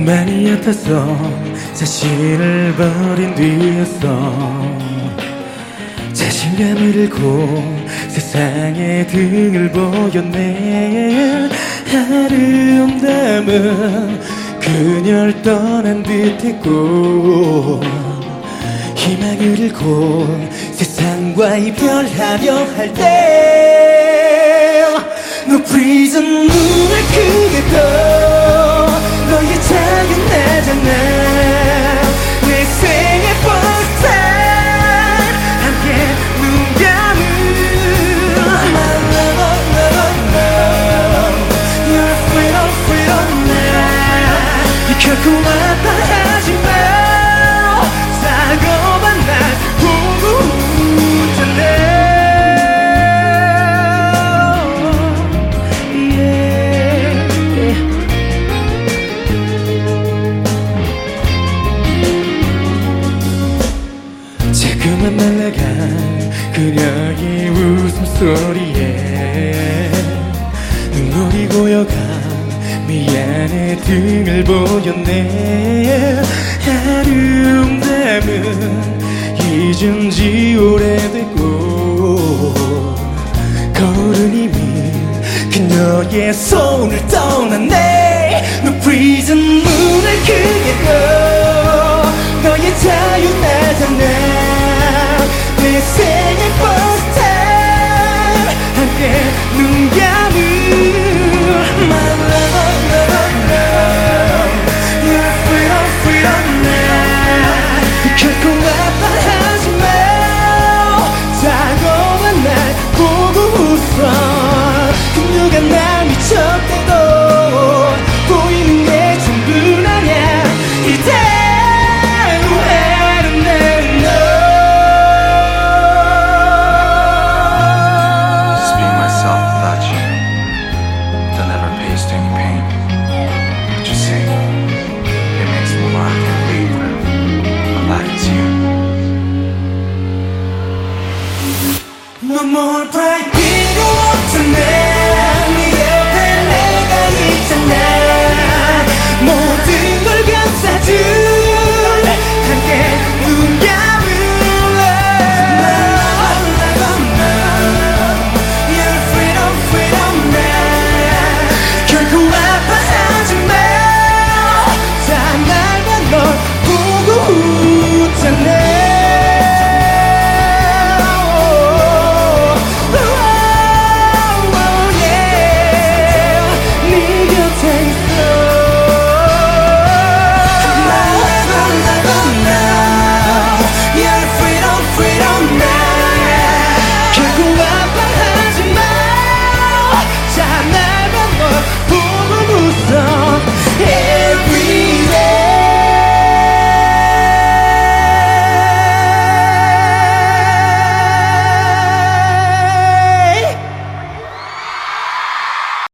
많이 아파서 자신을 버린 뒤였어. 자신감을 잃고 세상에 등을 보였네. 아름다움은 그녀를 떠난 듯했고, 희망을 잃고 세상과 이별하려 할 때 너 프리즌 눈을 크게 떠. 너의 작은 나잖아. 내 생의 first time 함께 눈 감은 My love, love, love. You're freedom, freedom now. 결코 아파하지 마. 사고만 날 보고 웃잖아. 자꾸만 날아간 그녀의 웃음소리에 눈물이 고여가 미안해 등을 보였네. 아름다움은 잊은 지 오래됐고, 거울은 이미 그녀의 손을 떠났네. 너 프리즌 문을